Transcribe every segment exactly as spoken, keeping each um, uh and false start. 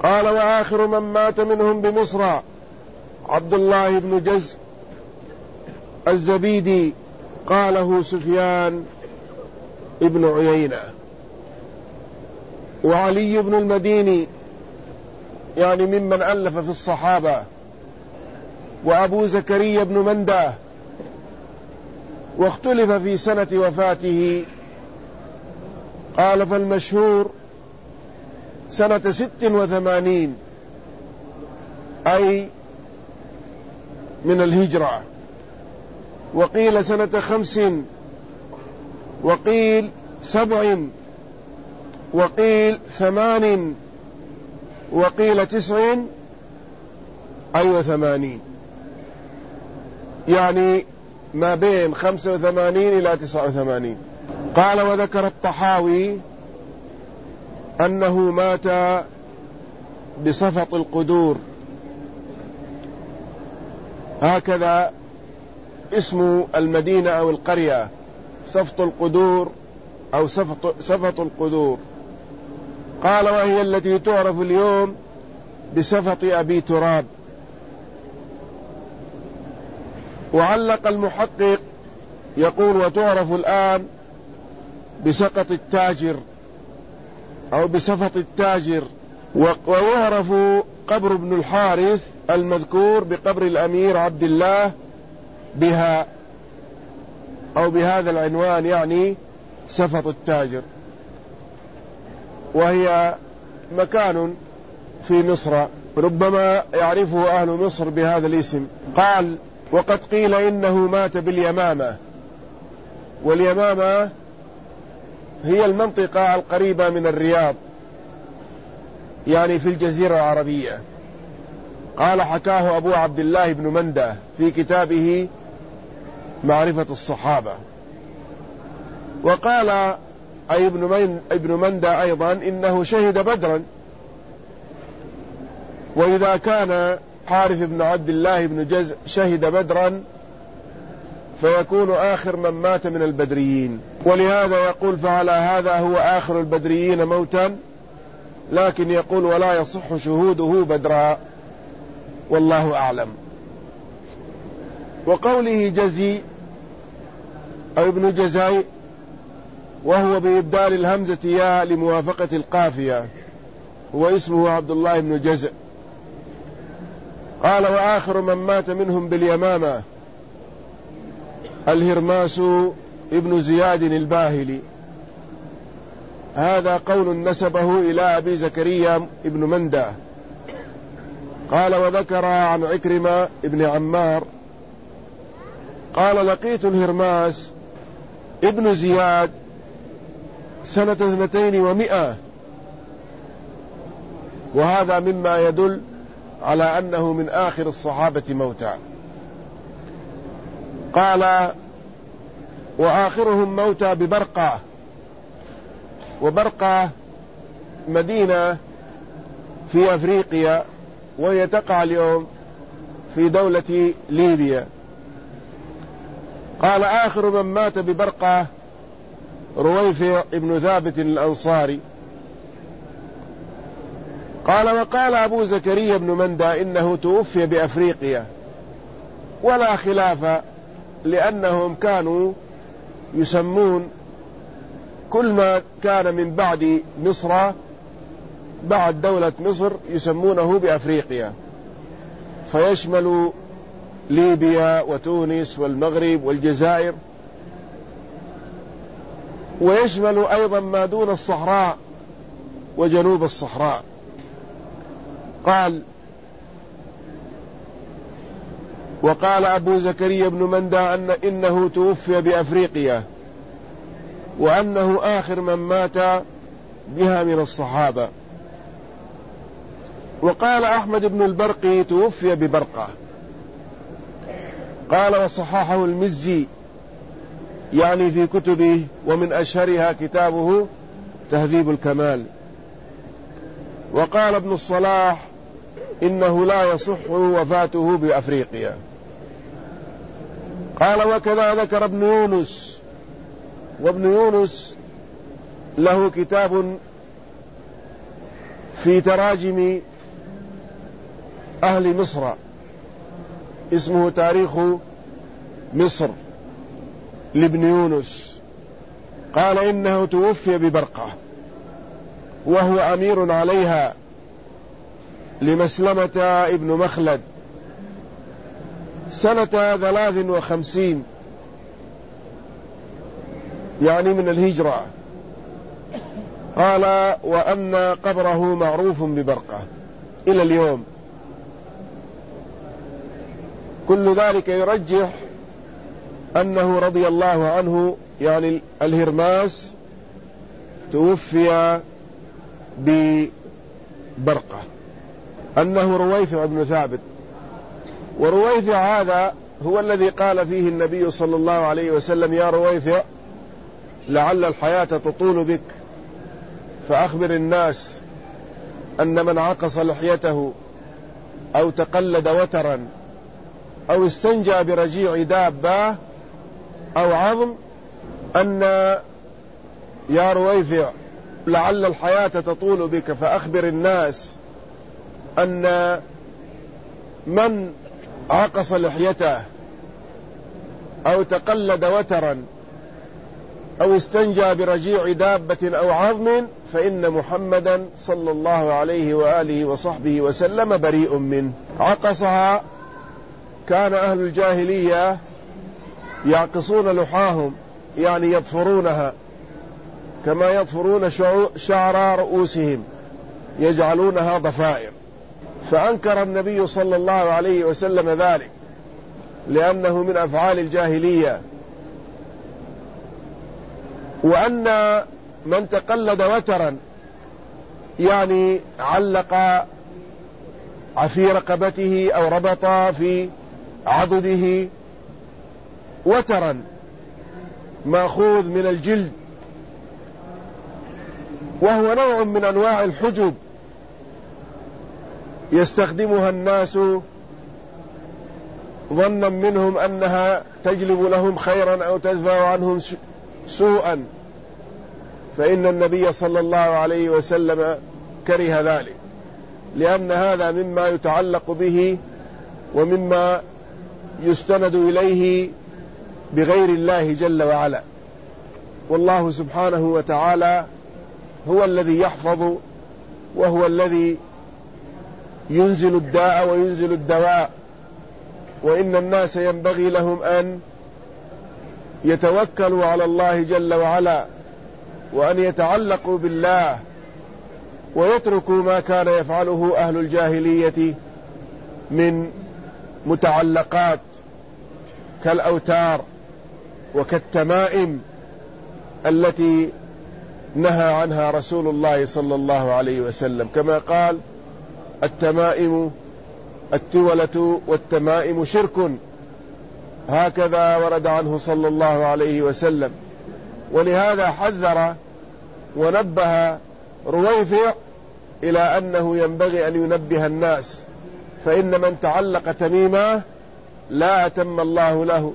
قال وآخر من مات منهم بمصر عبد الله بن جزء الزبيدي، قاله سفيان ابن عيينة. وعلي بن المديني يعني ممن ألف في الصحابة، وأبو زكريا بن مندة، واختلف في سنة وفاته. قال فالمشهور سنة ست وثمانين أي من الهجرة، وقيل سنة خمس، وقيل سبع، وقيل ثمان، وقيل تسع أي وثمانين، يعني ما بين خمسة وثمانين إلى تسعة وثمانين. قال وذكر الطحاوي أنه مات بصفط القدور، هكذا اسم المدينة أو القرية، صفط القدور أو صفط, صفط القدور. قال وهي التي تعرف اليوم بصفط أبي تراب. وعلق المحقق يقول وتعرف الآن بسقط التاجر أو بصفط التاجر. ويعرف قبر ابن الحارث المذكور بقبر الأمير عبد الله بها أو بهذا العنوان، يعني سفط التاجر، وهي مكان في مصر ربما يعرفه أهل مصر بهذا الاسم. قال وقد قيل إنه مات باليمامة، واليمامة هي المنطقة القريبة من الرياض، يعني في الجزيرة العربية. قال حكاه أبو عبد الله بن مندة في كتابه معرفة الصحابة. وقال أي ابن مندة أيضا إنه شهد بدرا، وإذا كان حارث بن عبد الله بن جزء شهد بدرا فيكون آخر من مات من البدريين، ولهذا يقول فعلى هذا هو آخر البدريين موتا، لكن يقول ولا يصح شهوده بدرا، والله أعلم. وقوله جزي أو ابن جزاي وهو بإبدال الهمزة يا لموافقة القافية، هو اسمه عبد الله بن جزء. قال وآخر من مات منهم باليمامة الهرماس ابن زياد الباهلي، هذا قول نسبه إلى أبي زكريا ابن مندة. قال وذكر عن عكرمة ابن عمار قال لقيت الهرماس ابن زياد سنة اثنتين ومئة، وهذا مما يدل على أنه من آخر الصحابة موتا. قال وآخرهم موتا ببرقة، وبرقة مدينة في أفريقيا، وهي تقع اليوم في دولة ليبيا. قال آخر من مات ببرقة رويفع ابن ثابت الأنصاري. قال وقال أبو زكريا بن مندة إنه توفي بأفريقيا، ولا خلاف، لأنهم كانوا يسمون كل ما كان من بعد مصر، بعد دولة مصر، يسمونه بأفريقيا، فيشمل ليبيا وتونس والمغرب والجزائر، ويشمل أيضا ما دون الصحراء وجنوب الصحراء. قال وقال أبو زكريا بن مندة أن إنه توفي بأفريقيا، وأنه آخر من مات بها من الصحابة. وقال أحمد بن البرقي توفي ببرقة. قال وصححه المزي يعني في كتبه، ومن أشهرها كتابه تهذيب الكمال. وقال ابن الصلاح إنه لا يصح وفاته بأفريقيا. قال وكذا ذكر ابن يونس، وابن يونس له كتاب في تراجم أهل مصر، اسمه تاريخ مصر لابن يونس، قال إنه توفي ببرقة وهو أمير عليها لمسلمة ابن مخلد سنة ثلاث وخمسين يعني من الهجرة. قال وأن قبره معروف ببرقة إلى اليوم. كل ذلك يرجح أنه رضي الله عنه يعني الهرماس توفي ببرقة، أنه رويفع بن ثابت. ورويفع هذا هو الذي قال فيه النبي صلى الله عليه وسلم يا رويفع لعل الحياة تطول بك فأخبر الناس أن من عقص لحيته أو تقلد وترا أو استنجى برجيع دابة أو عظم أن يا رويفع لعل الحياة تطول بك فأخبر الناس أن من عقص لحيته أو تقلد وترا أو استنجى برجيع دابة أو عظم فإن محمدا صلى الله عليه وآله وصحبه وسلم بريء منه. عقصها كان أهل الجاهلية يعقصون لحاهم، يعني يضفرونها كما يضفرون شعر رؤوسهم، يجعلونها ضفائر. فأنكر النبي صلى الله عليه وسلم ذلك لأنه من أفعال الجاهلية. وأن من تقلد وترا يعني علق في رقبته أو ربط في عضده وترا مأخوذ من الجلد، وهو نوع من أنواع الحجب يستخدمها الناس ظنا منهم أنها تجلب لهم خيرا أو تدفع عنهم سوءا، فإن النبي صلى الله عليه وسلم كره ذلك، لأن هذا مما يتعلق به ومما يستند إليه بغير الله جل وعلا. والله سبحانه وتعالى هو الذي يحفظ وهو الذي ينزل الداء وينزل الدواء، وإن الناس ينبغي لهم أن يتوكلوا على الله جل وعلا وأن يتعلقوا بالله ويتركوا ما كان يفعله أهل الجاهلية من متعلقات كالأوتار وكالتمائم التي نهى عنها رسول الله صلى الله عليه وسلم، كما قال التمائم التولة والتمائم شرك، هكذا ورد عنه صلى الله عليه وسلم. ولهذا حذر ونبه رويفع إلى أنه ينبغي أن ينبه الناس، فإن من تعلق تميما لا أتم الله له،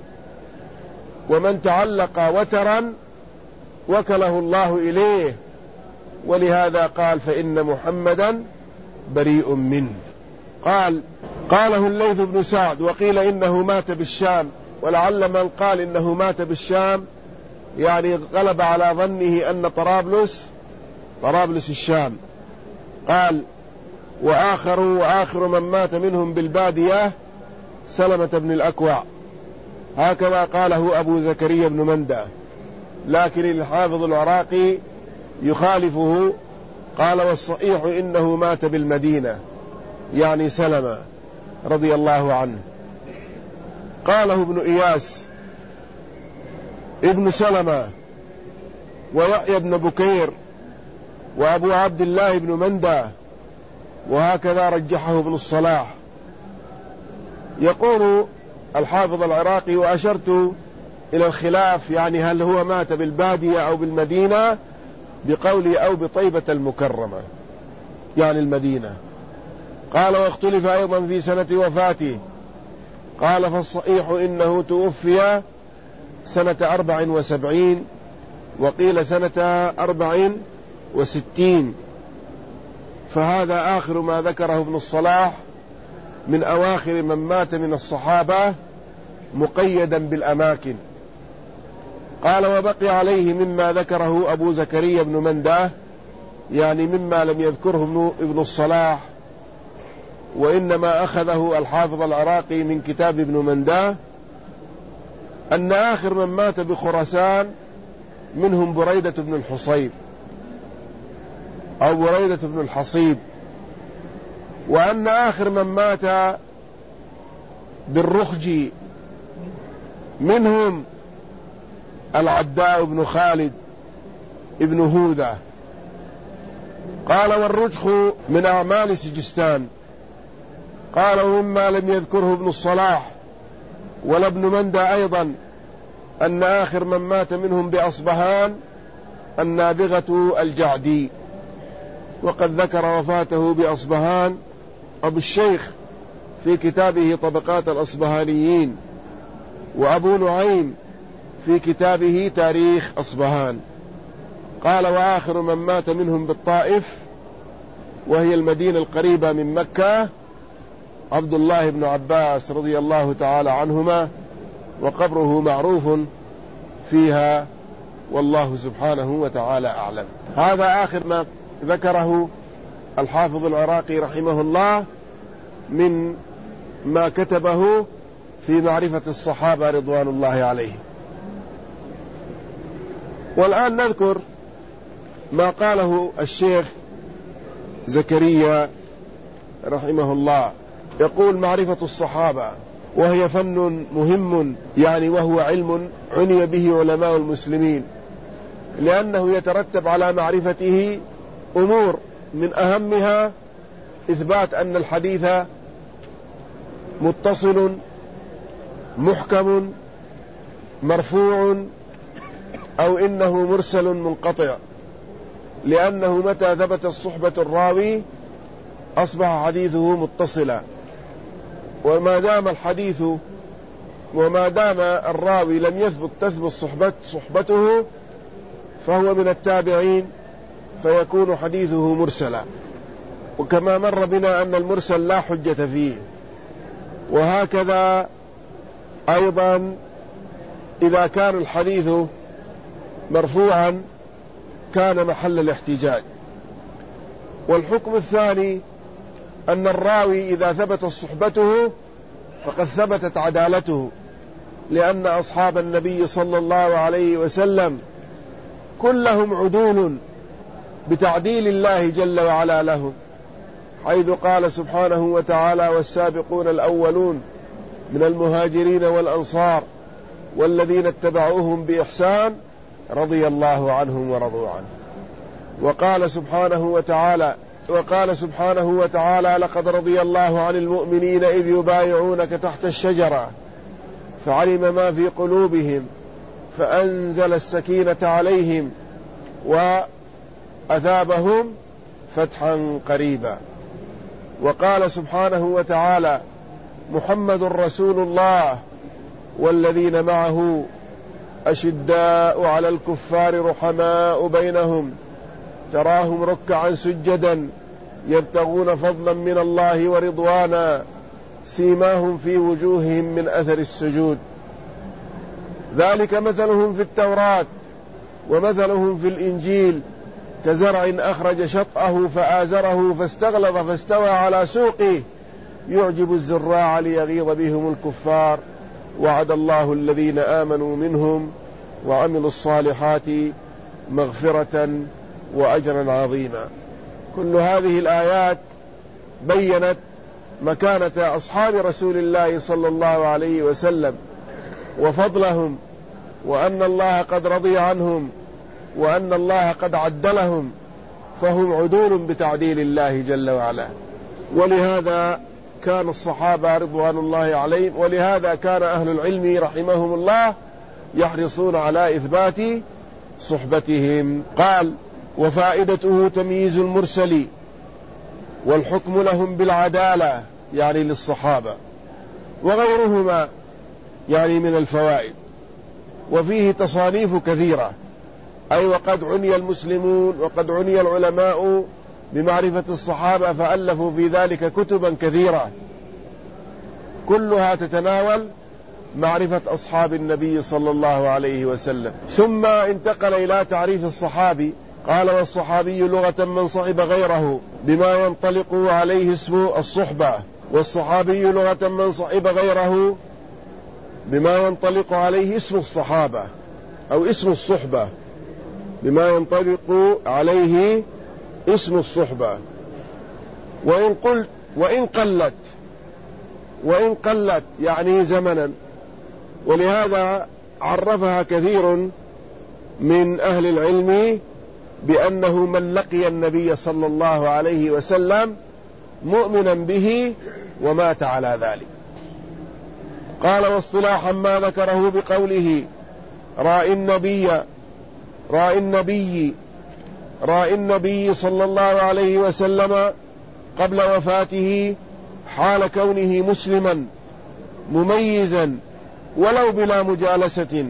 ومن تعلق وترا وكله الله إليه، ولهذا قال فإن محمدا بريء منه. قال قاله الليث بن سعد، وقيل إنه مات بالشام، ولعل من قال إنه مات بالشام يعني غلب على ظنه أن طرابلس طرابلس الشام. قال وآخر وآخر من مات منهم بالبادية سلمة بن الأكوع، هكذا قاله أبو زكريا بن مندى، لكن الحافظ العراقي يخالفه، قال والصحيح إنه مات بالمدينة يعني سلمة رضي الله عنه. قاله ابن إياس ابن سلمة ويحيى بن بكير وأبو عبد الله بن مندى، وهكذا رجحه ابن الصلاح. يقول الحافظ العراقي وأشرت إلى الخلاف، يعني هل هو مات بالبادية أو بالمدينة، بقولي أو بطيبة المكرمة يعني المدينة. قال واختلف أيضا في سنة وفاته، قال فالصحيح إنه توفي سنة أربع وسبعين، وقيل سنة أربع وستين، فهذا آخر ما ذكره ابن الصلاح من أواخر من مات من الصحابة مقيدا بالأماكن. قال وبقي عليه مما ذكره أبو زكريا بن منداه، يعني مما لم يذكره ابن الصلاح، وإنما أخذه الحافظ العراقي من كتاب ابن منداه، أن آخر من مات بخراسان منهم بريدة بن الحصيب أو بريدة بن الحصيب، وأن آخر من مات بالرخجي منهم العداء بن خالد ابن هودة. قال والرجخ من أعمال سجستان. قال ومما لم يذكره ابن الصلاح ولا ابن مندى أيضا أن آخر من مات منهم بأصبهان النابغة الجعدي، وقد ذكر وفاته بأصبهان أبو الشيخ في كتابه طبقات الأصبهانيين، وأبو نعيم في كتابه تاريخ أصبهان. قال وآخر من مات منهم بالطائف وهي المدينة القريبة من مكة عبد الله بن عباس رضي الله تعالى عنهما، وقبره معروف فيها والله سبحانه وتعالى أعلم. هذا آخر ما ذكره الحافظ العراقي رحمه الله من ما كتبه في معرفة الصحابة رضوان الله عليهم. والآن نذكر ما قاله الشيخ زكريا رحمه الله. يقول معرفة الصحابة وهي فن مهم، يعني وهو علم عني به علماء المسلمين، لأنه يترتب على معرفته أمور من أهمها إثبات أن الحديث متصل محكم مرفوع أو إنه مرسل منقطع، لأنه متى ثبت الصحبة الراوي أصبح حديثه متصلا، وما دام الحديث وما دام الراوي لم يثبت تثبت صحبت صحبته فهو من التابعين فيكون حديثه مرسلا. وكما مر بنا أن المرسل لا حجة فيه، وهكذا أيضا إذا كان الحديث مرفوعا كان محل الاحتجاج. والحكم الثاني أن الراوي إذا ثبتت صحبته فقد ثبتت عدالته، لأن أصحاب النبي صلى الله عليه وسلم كلهم عدول بتعديل الله جل وعلا لهم، حيث قال سبحانه وتعالى والسابقون الأولون من المهاجرين والأنصار والذين اتبعوهم بإحسان رضي الله عنهم ورضوا عنه. وقال سبحانه وتعالى وقال سبحانه وتعالى لقد رضي الله عن المؤمنين إذ يبايعونك تحت الشجرة فعلم ما في قلوبهم فأنزل السكينة عليهم وأثابهم فتحا قريبا. وقال سبحانه وتعالى محمد رسول الله والذين معه أشداء على الكفار رحماء بينهم تراهم ركعا سجدا يبتغون فضلا من الله ورضوانا سيماهم في وجوههم من أثر السجود ذلك مثلهم في التوراة ومثلهم في الإنجيل كزرع أخرج شطأه فآزره فاستغلظ فاستوى على سوقه يعجب الزراع ليغيظ بهم الكفار وعد الله الذين آمنوا منهم وعملوا الصالحات مغفرة وأجرا عظيما. كل هذه الآيات بيّنت مكانة أصحاب رسول الله صلى الله عليه وسلم وفضلهم، وأن الله قد رضي عنهم، وأن الله قد عدلهم، فهم عدول بتعديل الله جل وعلا. ولهذا كان الصحابة رضوان الله عليهم، ولهذا كان أهل العلم رحمهم الله يحرصون على إثبات صحبتهم. قال وفائدته تمييز المرسل والحكم لهم بالعدالة، يعني للصحابة وغيرهما يعني من الفوائد. وفيه تصانيف كثيرة، أي وقد عني المسلمون وقد عني العلماء بمعرفة الصحابة فألفوا في ذلك كتبا كثيرة كلها تتناول معرفة أصحاب النبي صلى الله عليه وسلم. ثم انتقل إلى تعريف الصحابي، قال: والصحابي لغة من صحب غيره بما ينطلق عليه اسم الصحبة. والصحابي لغة من صحب غيره بما ينطلق عليه اسم الصحابة أو اسم الصحبة، بما ينطلق عليه اسم الصحبة. وإن قلت وإن قلت وإن قلت يعني زمنا، ولهذا عرفها كثير من أهل العلم بأنه من لقي النبي صلى الله عليه وسلم مؤمنا به ومات على ذلك. قال: واصطلاحا ما ذكره بقوله رأي النبي رأي النبي رأي النبي صلى الله عليه وسلم قبل وفاته حال كونه مسلما مميزا ولو بلا مجالسة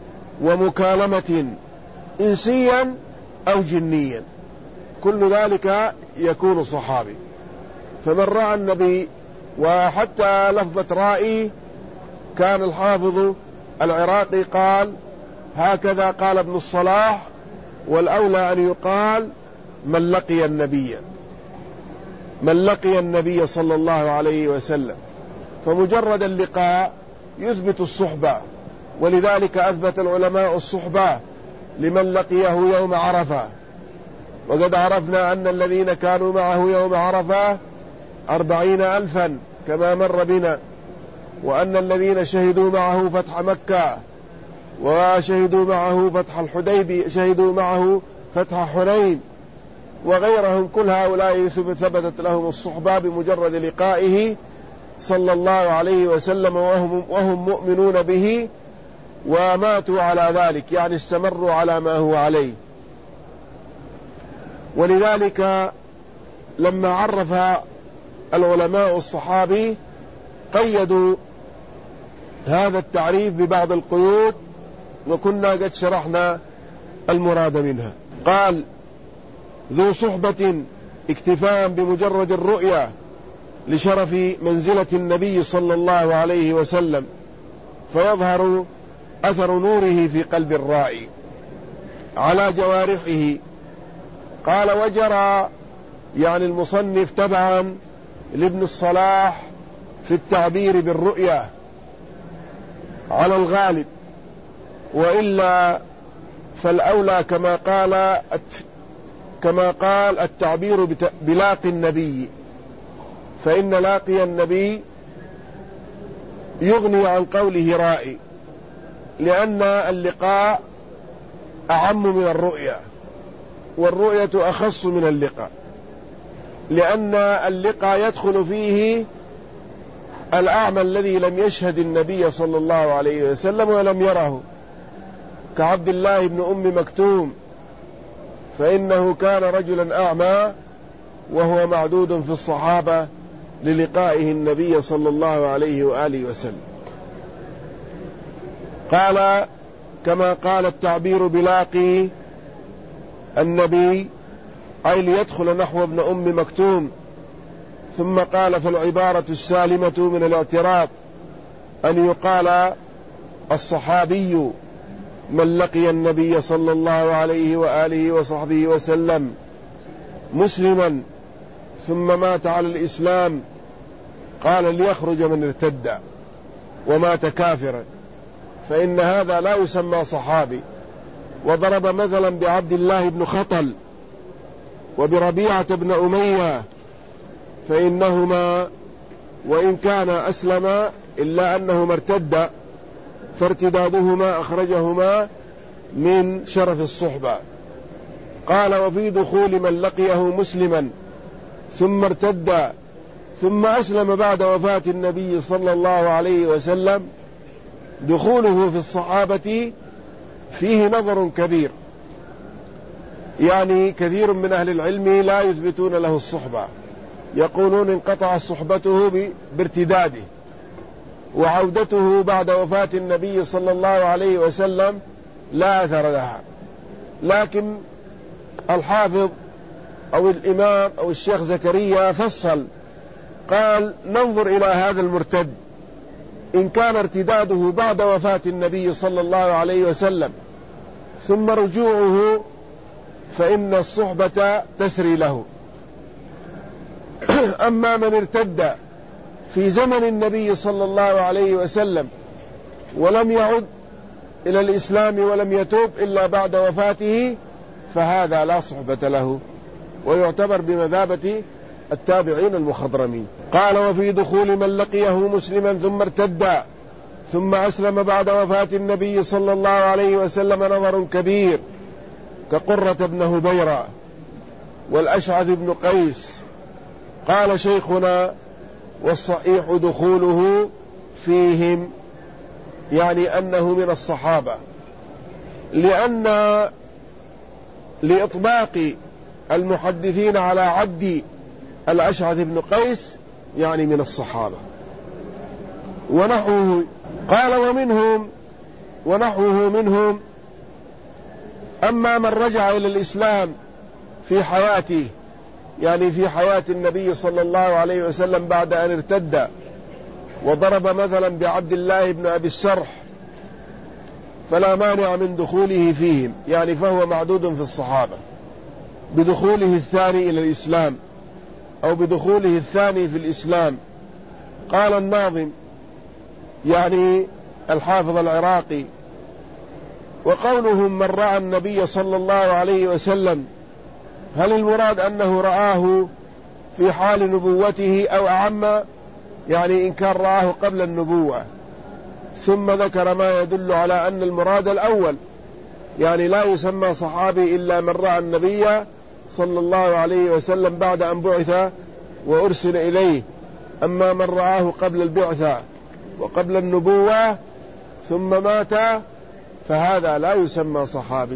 ومكالمة إنسيا أو جنيا، كل ذلك يكون صحابي. فمن رأى النبي، وحتى لفظة رائي كان الحافظ العراقي قال: هكذا قال ابن الصلاح، والأولى أن يقال من لقي النبي من لقي النبي صلى الله عليه وسلم. فمجرد اللقاء يثبت الصحبة، ولذلك أثبت العلماء الصحبة لمن لقيه يوم عرفة. وقد عرفنا أن الذين كانوا معه يوم عرفة أربعين ألفا كما مر بنا، وأن الذين شهدوا معه فتح مكة وشهدوا معه فتح الحديبية شهدوا معه فتح حنين وغيرهم، كل هؤلاء ثبتت لهم الصحبة بمجرد لقائه صلى الله عليه وسلم وهم, وهم مؤمنون به وماتوا على ذلك، يعني استمروا على ما هو عليه. ولذلك لما عرف العلماء الصحابي قيدوا هذا التعريف ببعض القيود، وكنا قد شرحنا المراد منها. قال: ذو صحبة اكتفاء بمجرد الرؤيا لشرف منزلة النبي صلى الله عليه وسلم، فيظهر أثر نوره في قلب الرائي على جوارحه. قال: وجرى يعني المصنف تبعا لابن الصلاح في التعبير بالرؤيا على الغالب، وإلا فالأولى كما قال كما قال التعبير بلاقي النبي، فإن لاقي النبي يغني عن قوله رائي، لأن اللقاء أعم من الرؤيا، والرؤية أخص من اللقاء، لأن اللقاء يدخل فيه الأعمى الذي لم يشهد النبي صلى الله عليه وسلم ولم يره، كعبد الله بن أم مكتوم، فإنه كان رجلا أعمى وهو معدود في الصحابة للقائه النبي صلى الله عليه وآله وسلم. قال: كما قال التعبير بلاقي النبي أي ليدخل نحو ابن أم مكتوم. ثم قال: فالعبارة السالمة من الاعتراض أن يقال الصحابي من لقي النبي صلى الله عليه وآله وصحبه وسلم مسلما ثم مات على الإسلام، قال: ليخرج من ارتد ومات كافرا، فإن هذا لا يسمى صحابي. وضرب مثلا بعبد الله بن خطل وبربيعة بن أمية، فإنهما وإن كان أسلما إلا أنهما ارتدا، فارتدادهما أخرجهما من شرف الصحبة. قال: وفي دخول من لقيه مسلما ثم ارتد ثم أسلم بعد وفاة النبي صلى الله عليه وسلم، دخوله في الصحابة فيه نظر كبير، يعني كثير من أهل العلم لا يثبتون له الصحبة، يقولون انقطع صحبته بارتداده، وعودته بعد وفاة النبي صلى الله عليه وسلم لا أثر لها. لكن الحافظ أو الإمام أو الشيخ زكريا فصل، قال: ننظر إلى هذا المرتد إن كان ارتداده بعد وفاة النبي صلى الله عليه وسلم ثم رجوعه فإن الصحبة تسري له. أما من ارتد في زمن النبي صلى الله عليه وسلم ولم يعد إلى الإسلام ولم يتوب إلا بعد وفاته فهذا لا صحبة له ويعتبر بمثابة التابعين المخضرمين. قال: وفي دخول من لقيه مسلما ثم ارتد ثم أسلم بعد وفاة النبي صلى الله عليه وسلم نظر كبير، كقرة بن هبيرة والأشعث بن قيس. قال شيخنا: والصحيح دخوله فيهم، يعني أنه من الصحابة، لأن لإطباق المحدثين على عد الأشعث بن قيس يعني من الصحابة ونحوه. قال: ومنهم ونحوه منهم أما من رجع إلى الإسلام في حياته، يعني في حياة النبي صلى الله عليه وسلم بعد أن ارتد، وضرب مثلا بعبد الله بن أبي السرح، فلا مانع من دخوله فيهم، يعني فهو معدود في الصحابة بدخوله الثاني إلى الإسلام أو بدخوله الثاني في الإسلام. قال الناظم يعني الحافظ العراقي: وقولهم من رأى النبي صلى الله عليه وسلم، هل المراد أنه رآه في حال نبوته أو أعم، يعني إن كان رآه قبل النبوة؟ ثم ذكر ما يدل على أن المراد الأول، يعني لا يسمى صحابي إلا من رأى النبي صلى الله عليه وسلم بعد أن بعث وأرسل إليه. أما من رآه قبل البعثة وقبل النبوة ثم مات فهذا لا يسمى صحابي.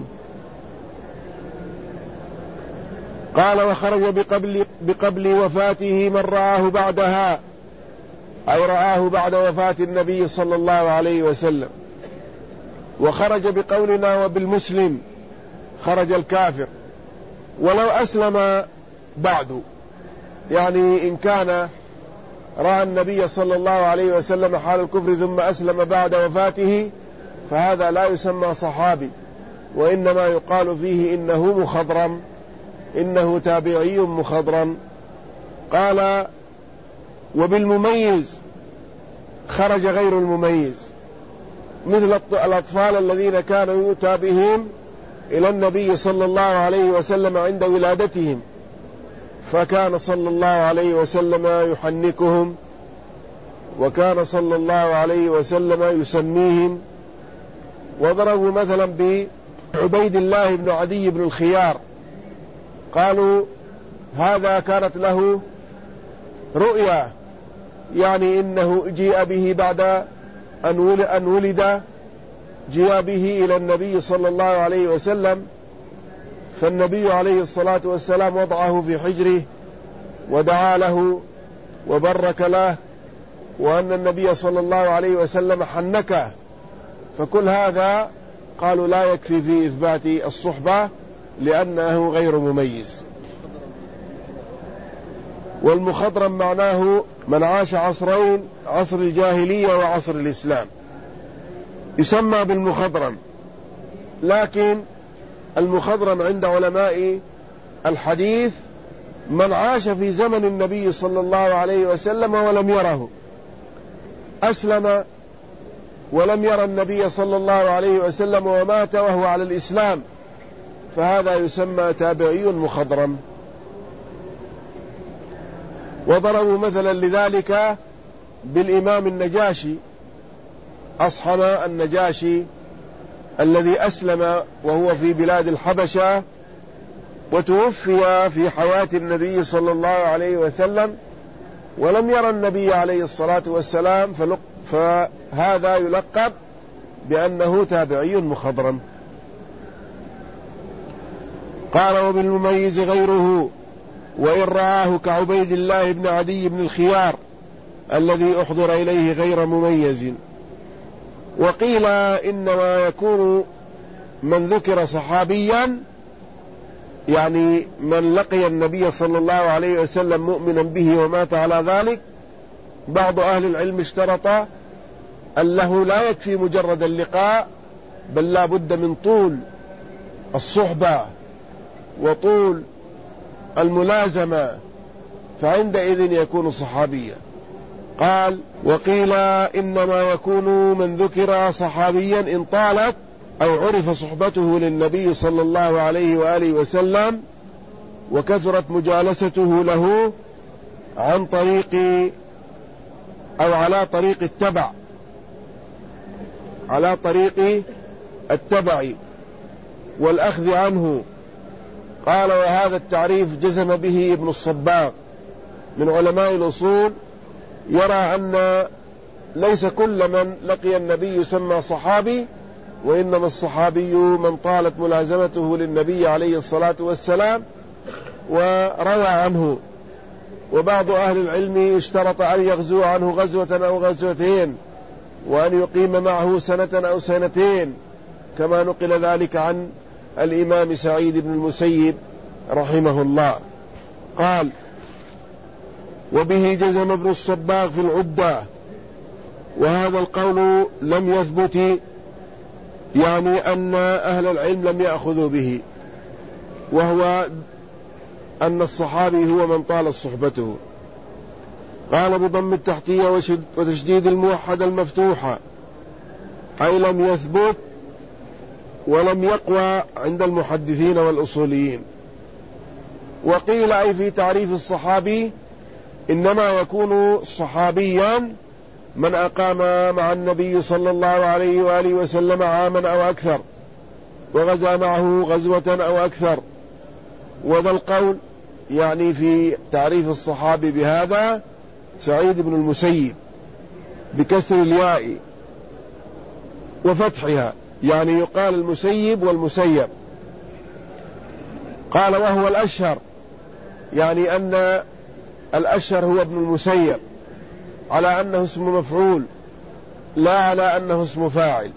قال: وخرج بقبل, بقبل وفاته من رآه بعدها، أي رآه بعد وفاة النبي صلى الله عليه وسلم. وخرج بقولنا وبالمسلم خرج الكافر ولو أسلم بعد، يعني إن كان رأى النبي صلى الله عليه وسلم حال الكفر ثم أسلم بعد وفاته فهذا لا يسمى صحابي، وإنما يقال فيه إنه مخضرم، إنه تابعي مخضرم. قال: وبالمميز خرج غير المميز، مثل الأطفال الذين كانوا يؤتى بهم إلى النبي صلى الله عليه وسلم عند ولادتهم، فكان صلى الله عليه وسلم يحنكهم، وكان صلى الله عليه وسلم يسميهم. وضربوا مثلا بعبيد الله بن عدي بن الخيار، قالوا هذا كانت له رؤيا، يعني إنه جيء به بعد أن ولد، جيء به إلى النبي صلى الله عليه وسلم، فالنبي عليه الصلاة والسلام وضعه في حجره ودعا له وبرك له، وأن النبي صلى الله عليه وسلم حنكه. فكل هذا قالوا لا يكفي في إثبات الصحبة لأنه غير مميز. والمخضرم معناه من عاش عصرين، عصر الجاهلية وعصر الإسلام، يسمى بالمخضرم. لكن المخضرم عند علماء الحديث من عاش في زمن النبي صلى الله عليه وسلم ولم يره، أسلم ولم يرى النبي صلى الله عليه وسلم ومات وهو على الإسلام، فهذا يسمى تابعي مخضرم. وضربوا مثلا لذلك بالإمام النجاشي، أصحم النجاشي الذي أسلم وهو في بلاد الحبشة، وتوفي في حياة النبي صلى الله عليه وسلم ولم يرى النبي عليه الصلاة والسلام، فهذا يلقب بأنه تابعي مخضرم. قال: وبالمميز غيره وإن رآه كعبيد الله بن عدي بن الخيار الذي أحضر إليه غير مميز. وقيل إنما يكون من ذكر صحابيا، يعني من لقي النبي صلى الله عليه وسلم مؤمنا به ومات على ذلك. بعض أهل العلم اشترط أنه لا يكفي مجرد اللقاء، بل لا بد من طول الصحبة وطول الملازمة، فعندئذ يكون صحابيا. قال: وقيل إنما يكون من ذكر صحابيا إن طالت أو عرف صحبته للنبي صلى الله عليه وآله وسلم وكثرت مجالسته له عن طريق أو على طريق التبع على طريق التبع والأخذ عنه. قال: وهذا التعريف جزم به ابن الصباغ من علماء الأصول، يرى أن ليس كل من لقي النبي يسمى صحابي، وإنما الصحابي من طالت ملازمته للنبي عليه الصلاة والسلام وروى عنه. وبعض أهل العلم اشترط أن يغزو عنه غزوة أو غزوتين، وأن يقيم معه سنة أو سنتين، كما نقل ذلك عن الإمام سعيد بن المسيب رحمه الله. قال: وبه جزم ابن الصباغ في العدة، وهذا القول لم يثبت، يعني أن أهل العلم لم يأخذوا به، وهو أن الصحابي هو من طالت صحبته. قال بضم التحتية وتشديد الموحد المفتوحة، أي لم يثبت ولم يقوى عند المحدثين والأصوليين. وقيل أي في تعريف الصحابي إنما يكون صحابيا من أقام مع النبي صلى الله عليه وآله وسلم عاما أو أكثر، وغزا معه غزوة أو أكثر. وذا القول يعني في تعريف الصحابي بهذا سعيد بن المسيب بكسر الياء وفتحها، يعني يقال المسيب والمسيب. قال: وهو الأشهر، يعني أن الأشهر هو ابن المسيب، على أنه اسم مفعول لا على أنه اسم فاعل.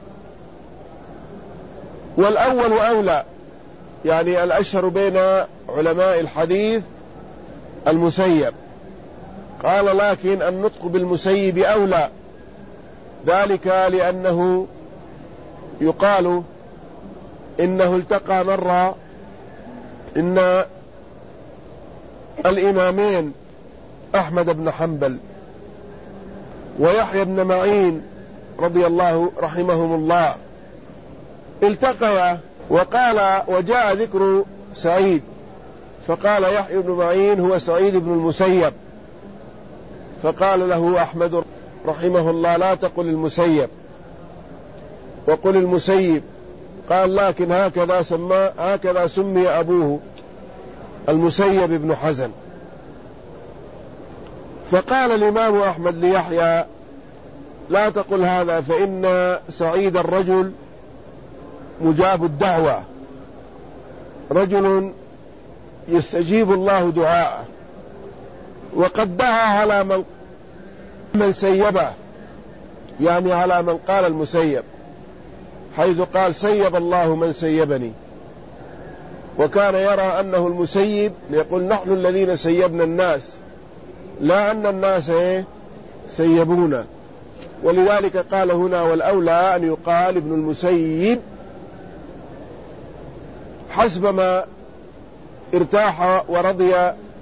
والأول أولى، يعني الأشهر بين علماء الحديث المسيب. قال: لكن النطق بالمسيب أولى، ذلك لأنه يقال إنه التقى مرة إن الإمامين أحمد بن حنبل ويحيى بن معين رضي الله رحمهم الله التقيا، وقال وجاء ذكر سعيد، فقال يحيى بن معين هو سعيد بن المسيب، فقال له أحمد رحمه الله: لا تقل المسيب وقل المسيب. قال: لكن هكذا سمى هكذا سمي أبوه المسيب بن حزن. فقال الإمام أحمد ليحيى: لا تقل هذا، فإن سعيد الرجل مجاب الدعوة، رجل يستجيب الله دعاءه، وقد دعا على من من سيبه، يعني على من قال المسيب، حيث قال: سيب الله من سيبني. وكان يرى أنه المسيب، يقول: نحن الذين سيبنا الناس، لا أن الناس سيبونا. ولذلك قال هنا: والأولى أن يقال ابن المسيب حسب ما ارتاح ورضي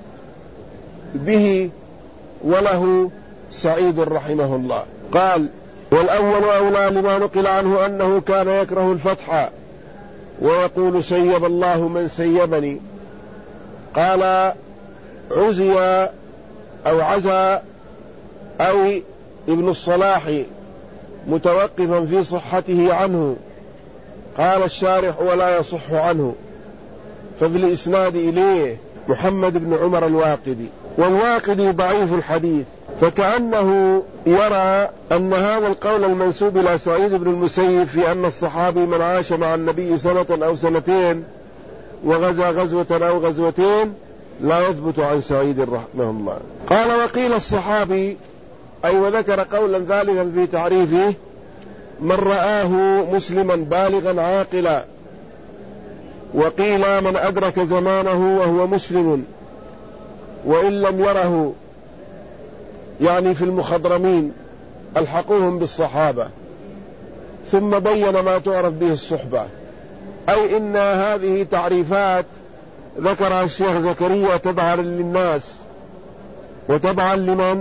به وله سعيد رحمه الله. قال: والأول أولى لما نقل عنه أنه كان يكره الفتح ويقول: سيب الله من سيبني. قال: عزي أو عزى أو ابن الصلاح متوقفا في صحته عنه. قال الشارح: ولا يصح عنه، ففي الإسناد إليه محمد بن عمر الواقدي، والواقدي ضعيف الحديث، فكأنه يرى أن هذا القول المنسوب إلى سعيد بن المسيب في أن الصحابي من عاش مع النبي سنة أو سنتين وغزا غزوة أو غزوتين لا يثبت عن سعيد رحمه الله. قال: وقيل الصحابي، أي وذكر قولا ثالثا في تعريفه: من رآه مسلما بالغا عاقلا. وقيل من أدرك زمانه وهو مسلم وإن لم يره، يعني في المخضرمين ألحقوهم بالصحابة، ثم بين ما تعرف به الصحبة. أي إن هذه تعريفات ذكرها الشيخ زكريا تبعا للناس وتبعا لمن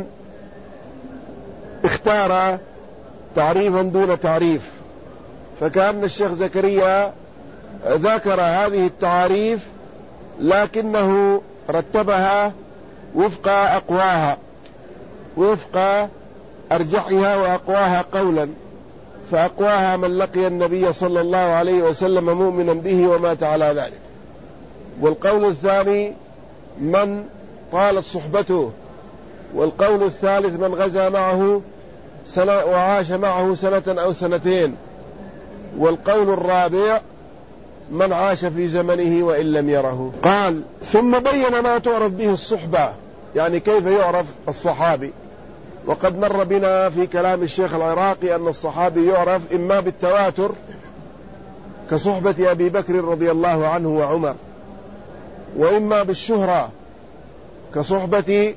اختار تعريفا دون تعريف، فكأن الشيخ زكريا ذكر هذه التعاريف لكنه رتبها وفق أقواها، وفق أرجحها وأقواها قولا، فأقواها من لقي النبي صلى الله عليه وسلم مؤمنا به ومات على ذلك، والقول الثاني من طالت صحبته، والقول الثالث من غزا معه سنة وعاش معه سنة أو سنتين، والقول الرابع من عاش في زمنه وإن لم يره. قال ثم بين ما تعرف به الصحبة، يعني كيف يعرف الصحابي. وقد مر بنا في كلام الشيخ العراقي أن الصحابي يعرف إما بالتواتر كصحبة أبي بكر رضي الله عنه وعمر، وإما بالشهرة كصحبة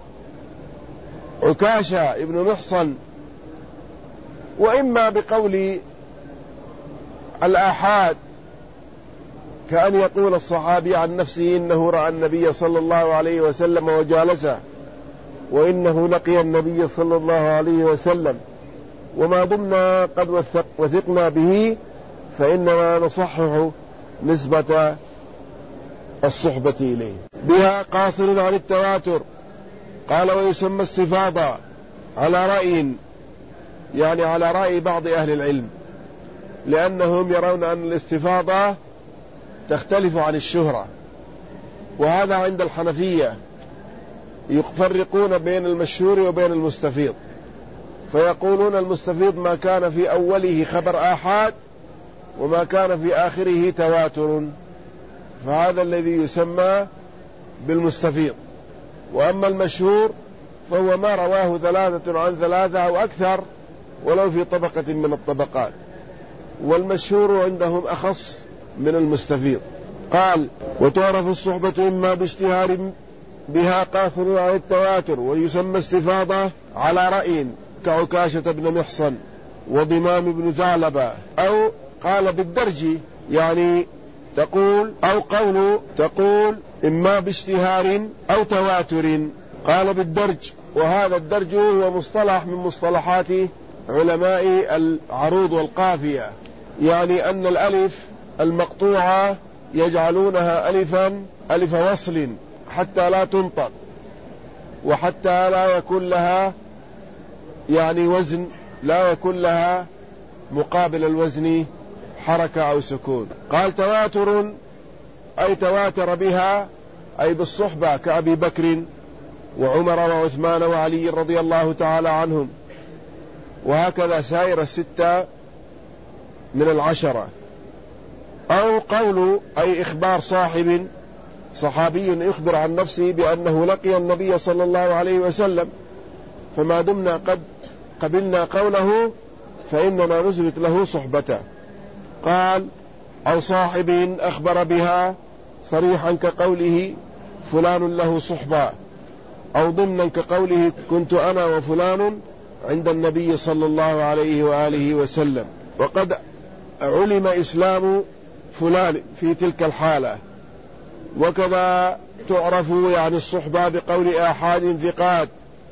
عكاشة ابن محصن، وإما بقول الآحاد كأن يقول الصحابي عن نفسه إنه رأى النبي صلى الله عليه وسلم وجالسه، وإنه لقي النبي صلى الله عليه وسلم، وما دمنا قد وثق وثقنا به فإننا نصحح نسبة الصحبة إليه. بها قاصر عن التواتر. قال ويسمى استفاضة على رأي، يعني على رأي بعض أهل العلم، لأنهم يرون أن الاستفاضة تختلف عن الشهرة، وهذا عند الحنفية يفرقون بين المشهور وبين المستفيض، فيقولون المستفيض ما كان في أوله خبر آحاد وما كان في آخره تواتر، فهذا الذي يسمى بالمستفيض. وأما المشهور فهو ما رواه ثلاثة عن ثلاثة أو أكثر ولو في طبقة من الطبقات، والمشهور عندهم أخص من المستفيض. قال وتعرف الصحبة إما باشتهار بها قاصر عن التواتر، ويسمى استفاضة على رأي كعكاشة بن محصن وضمام بن ثعلبة، أو قال بالدرج، يعني تقول أو قول تقول إما باشتهار أو تواتر، قال بالدرج، وهذا الدرج هو مصطلح من مصطلحات علماء العروض والقافية، يعني أن الألف المقطوعة يجعلونها ألفا ألف وصل حتى لا تنطق، وحتى لا يكون لها يعني وزن، لا يكون لها مقابل الوزن حركة أو سكون. قال تواتر أي تواتر بها أي بالصحبة كأبي بكر وعمر وعثمان وعلي رضي الله تعالى عنهم، وهكذا سائر الستة من العشرة. أو قول أي إخبار صاحب، صحابي يخبر عن نفسه بأنه لقي النبي صلى الله عليه وسلم، فما دمنا قد قبلنا قوله فإننا نثبت له صحبته. قال أو صاحب أخبر بها صريحا كقوله فلان له صحبة، أو ضمنا كقوله كنت أنا وفلان عند النبي صلى الله عليه وآله وسلم، وقد علم إسلام فلان في تلك الحالة. وكذا تعرف يعني الصحبة بقول آحاد ثقات،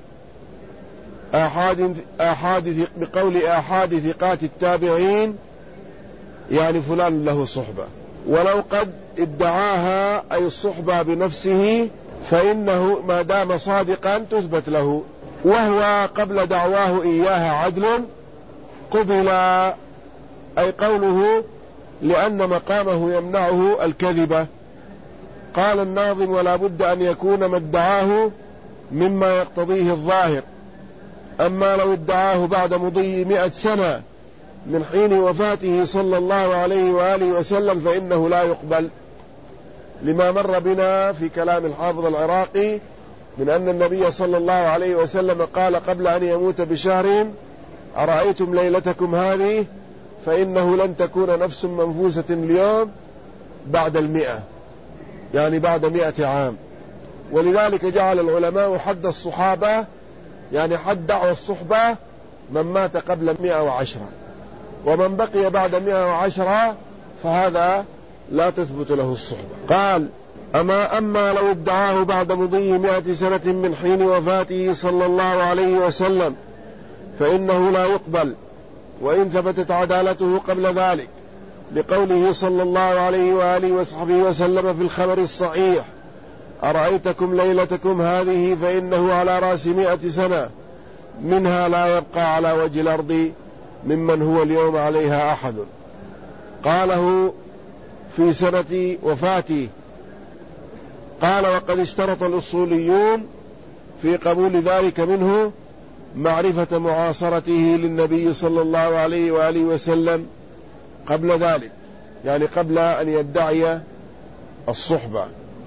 آحاد آحاد بقول آحاد ثقات التابعين، يعني فلان له صحبة، ولو قد ادعاها أي الصحبة بنفسه فإنه ما دام صادقا تثبت له، وهو قبل دعواه إياها عدل قبل، أي قوله لأن مقامه يمنعه الكذبة. قال الناظم ولا بد أن يكون ما ادعاه مما يقتضيه الظاهر، أما لو ادعاه بعد مضي مئة سنة من حين وفاته صلى الله عليه وآله وسلم فإنه لا يقبل، لما مر بنا في كلام الحافظ العراقي من أن النبي صلى الله عليه وسلم قال قبل أن يموت بشهر أرأيتم ليلتكم هذه فإنه لن تكون نفس منفوسة اليوم بعد المئة، يعني بعد مئة عام. ولذلك جعل العلماء حد الصحابة، يعني حد دعوى الصحبة من مات قبل مئة وعشرة، ومن بقي بعد مئة وعشرة فهذا لا تثبت له الصحبة. قال: أما أما لو ادعاه بعد مضي مئة سنة من حين وفاته صلى الله عليه وسلم فإنه لا يقبل، وإن ثبتت عدالته قبل ذلك، لقوله صلى الله عليه وآله وصحبه وسلم في الخبر الصحيح: أرأيتكم ليلتكم هذه فإنه على رأس مئة سنة منها لا يبقى على وجه الأرض ممن هو اليوم عليها أحد. قاله في سنة وفاته. قال: وقد اشترط الأصوليون في قبول ذلك منه معرفة معاصرته للنبي صلى الله عليه وآله وسلم قبل ذلك، يعني قبل أن يدعي الصحبة.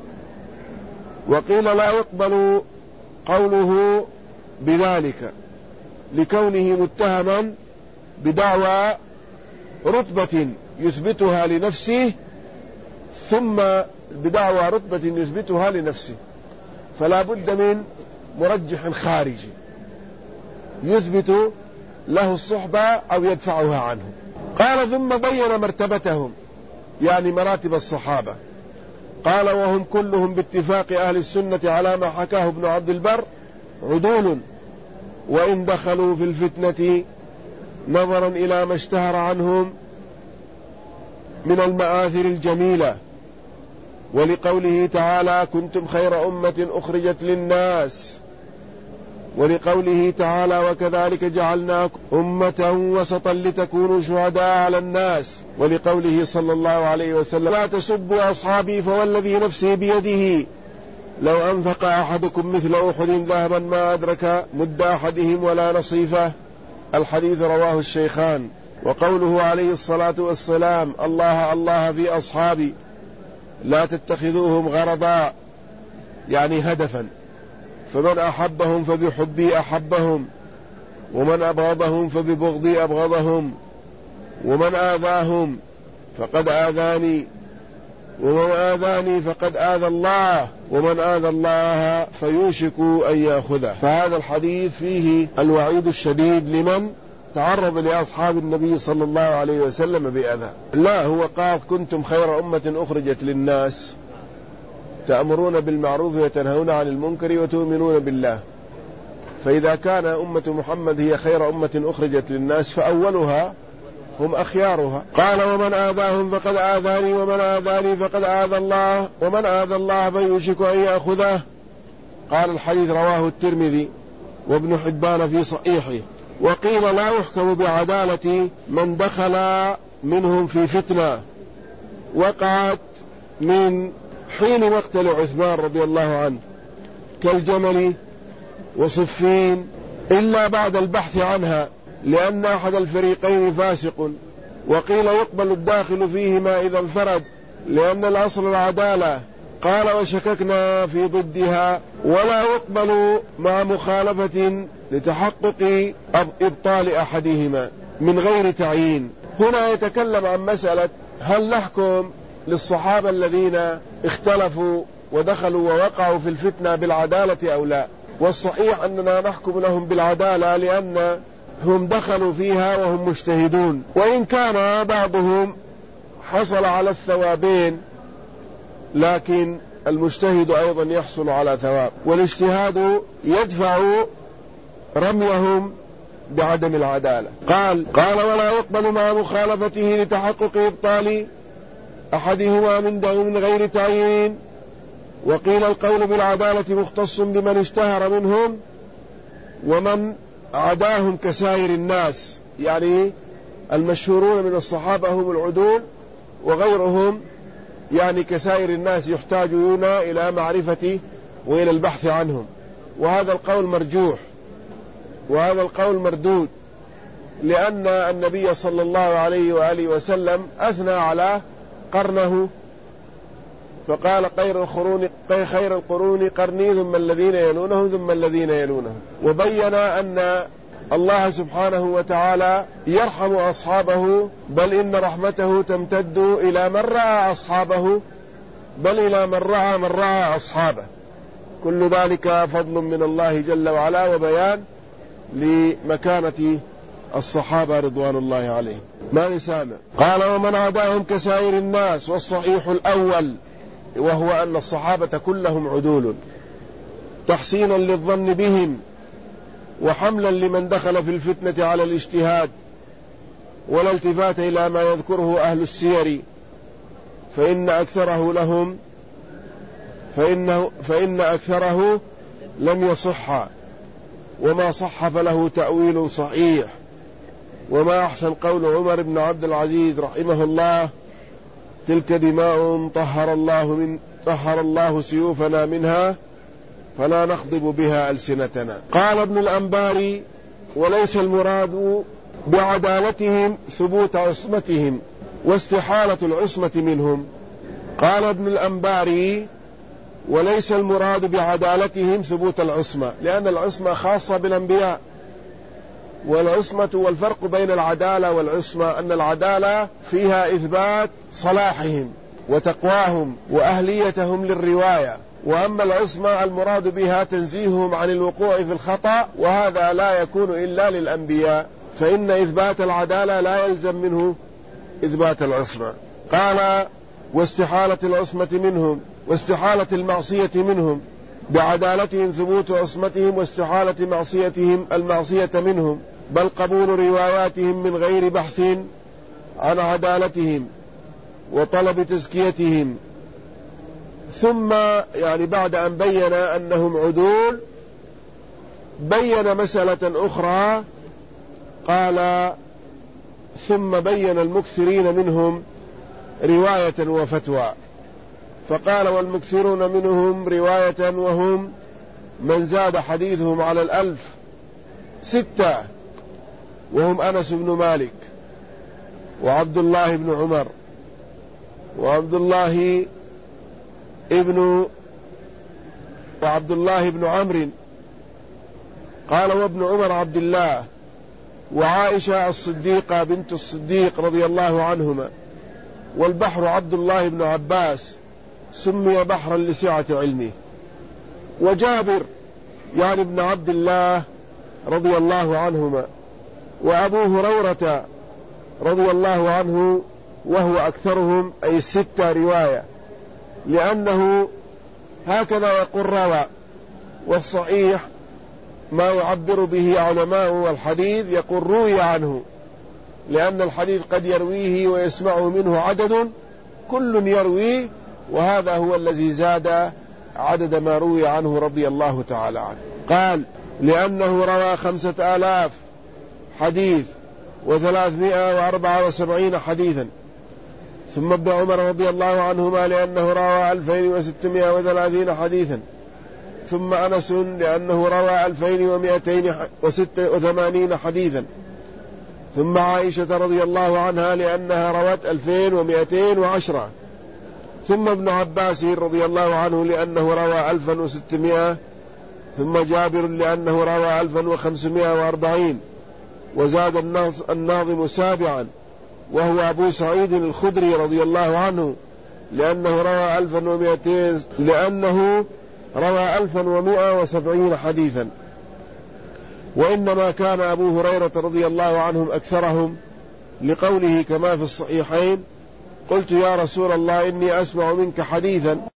وقيل لا يقبل قوله بذلك لكونه متهما بدعوى رتبة يثبتها لنفسه، ثم بدعوى رتبة يثبتها لنفسه، فلا بد من مرجح خارجي يثبت له الصحبة أو يدفعها عنه. قال: ثم بين مرتبتهم، يعني مراتب الصحابة. قال: وهم كلهم باتفاق أهل السنة على ما حكاه ابن عبد البر عدول، وإن دخلوا في الفتنة نظرا إلى ما اشتهر عنهم من المآثر الجميلة، ولقوله تعالى: كنتم خير أمة أخرجت للناس، ولقوله تعالى: وكذلك جعلناكم أمة وسطا لتكونوا شهداء على الناس، ولقوله صلى الله عليه وسلم: لا تسبوا أصحابي فوالذي نفسي بيده لو أنفق أحدكم مثل أحد ذهبا ما أدرك مد أحدهم ولا نصيفه. الحديث رواه الشيخان. وقوله عليه الصلاة والسلام: الله الله في أصحابي لا تتخذوهم غرضا، يعني هدفا، فمن أحبهم فبحبي أحبهم، ومن أبغضهم فببغضي أبغضهم، ومن آذاهم فقد آذاني، ومن آذاني فقد آذى الله، ومن آذى الله فيوشك أن يأخذه. فهذا الحديث فيه الوعيد الشديد لمن تعرض لأصحاب النبي صلى الله عليه وسلم بأذى. لا، هو قال: كنتم خير أمة أخرجت للناس تأمرون بالمعروف وتنهون عن المنكر وتؤمنون بالله. فإذا كان أمة محمد هي خير أمة أخرجت للناس فأولها هم أخيارها. قال: ومن آذاهم فقد آذاني، ومن آذاني فقد آذى الله، ومن آذى الله فيوشك أن يأخذه. قال: الحديث رواه الترمذي وابن حبان في صحيحه. وقيل: لا يحكم بعدالة من دخل منهم في فتنة وقعت من حين مقتل عثمان رضي الله عنه كالجمل وصفين إلا بعد البحث عنها، لأن أحد الفريقين فاسق. وقيل: يقبل الداخل فيهما إذا انفرد، لأن الأصل العدالة. قال: وشككنا في ضدها، ولا يقبل مع مخالفة لتحقق إبطال أحدهما من غير تعيين. هنا يتكلم عن مسألة هل نحكم للصحابة الذين اختلفوا ودخلوا ووقعوا في الفتنة بالعدالة أو لا. والصحيح أننا نحكم لهم بالعدالة، لأن هم دخلوا فيها وهم مجتهدون، وإن كان بعضهم حصل على الثوابين، لكن المجتهد أيضا يحصل على ثواب، والاجتهاد يدفع رميهم بعدم العدالة. قال قال ولا يقبل مع مخالفته لتحقق إبطال أحدهما من من غير تعيين. وقيل: القول بالعدالة مختص بمن اشتهر منهم، ومن عداهم كسائر الناس، يعني المشهورون من الصحابة هم العدول، وغيرهم يعني كسائر الناس يحتاجون إلى معرفة وإلى البحث عنهم. وهذا القول مرجوح، وهذا القول مردود، لأن النبي صلى الله عليه وآله وسلم أثنى على قرنه فقال: خير القرون خير القرون قرني ثم الذين يلونهم ثم الذين يلونهم. وبين أن الله سبحانه وتعالى يرحم أصحابه، بل إن رحمته تمتد إلى من رأى أصحابه، بل إلى من رأى من رأى أصحابه. كل ذلك فضل من الله جل وعلا، وبيان لمكانة الصحابة رضوان الله عليهم. ما نسامع. قال ومن عداهم كسائر الناس. والصحيح الأول وهو أن الصحابة كلهم عدول تحسينا للظن بهم وحملا لمن دخل في الفتنة على الاجتهاد، ولا التفات إلى ما يذكره أهل السير، فإن أكثره لهم فإنه فإن أكثره لم يصح، وما صح فله تأويل صحيح. وما أحسن قول عمر بن عبد العزيز رحمه الله: تلك دماء طهر الله من طهر الله سيوفنا منها فلا نخضب بها ألسنتنا. قال ابن الأنباري: وليس المراد بعدالتهم ثبوت عصمتهم واستحالة العصمة منهم. قال ابن الأنباري: وليس المراد بعدالتهم ثبوت العصمة، لأن العصمة خاصة بالأنبياء، والعصمة والفرق بين العدالة والعصمة أن العدالة فيها إثبات صلاحهم وتقواهم وأهليتهم للرواية، وأما العصمة المراد بها تنزيههم عن الوقوع في الخطأ، وهذا لا يكون إلا للأنبياء، فإن إثبات العدالة لا يلزم منه إثبات العصمة. قال: واستحالة العصمة منهم واستحالة المعصية منهم، بعدالتهم ثبوت عصمتهم واستحالة معصيتهم المعصية منهم، بل قبول رواياتهم من غير بحث عن عدالتهم وطلب تزكيتهم. ثم يعني بعد أن بين أنهم عدول بين مسألة أخرى، قال: ثم بين المكثرين منهم رواية وفتوى، فقال: والمكثرون منهم رواية وهم من زاد حديثهم على الألف ستة، وهم أنس بن مالك وعبد الله بن عمر وعبد الله ابن وعبد الله بن عمرو. قال: وابن عمر عبد الله، وعائشة الصديقة بنت الصديق رضي الله عنهما، والبحر عبد الله بن عباس سمي بحرا لسعة علمه. وجابر يعني ابن عبد الله رضي الله عنهما، وأبو هريرة رضي الله عنه وهو أكثرهم أي الستة رواية، لأنه هكذا يقول روى. والصحيح ما يعبر به علماء الحديث يقول روي عنه، لأن الحديث قد يرويه ويسمعه منه عدد كل يرويه، وهذا هو الذي زاد عدد ما روي عنه رضي الله تعالى عنه. قال: لأنه روى خمسة آلاف حديث وثلاثمائة وأربعة وسبعين حديثا. ثم ابن عمر رضي الله عنهما لأنه روى ألفين وستمائة وثلاثين حديثا. ثم أنس لأنه روى ألفين ومائتين وستة وثمانين حديثا. ثم عائشة رضي الله عنها لأنها روت ألفين ومائتين وعشرة. ثم ابن عباس رضي الله عنه لأنه روى ألفا وستمائة. ثم جابر لأنه روى ألفا وخمسمائة وأربعين. وزاد الناظم سابعا وهو أبو سعيد الخدري رضي الله عنه لأنه روى ألفا ومائتين لأنه روى ألفا ومائة وسبعين حديثا. وإنما كان أبو هريرة رضي الله عنهم أكثرهم، لقوله كما في الصحيحين: قلت يا رسول الله إني أسمع منك حديثا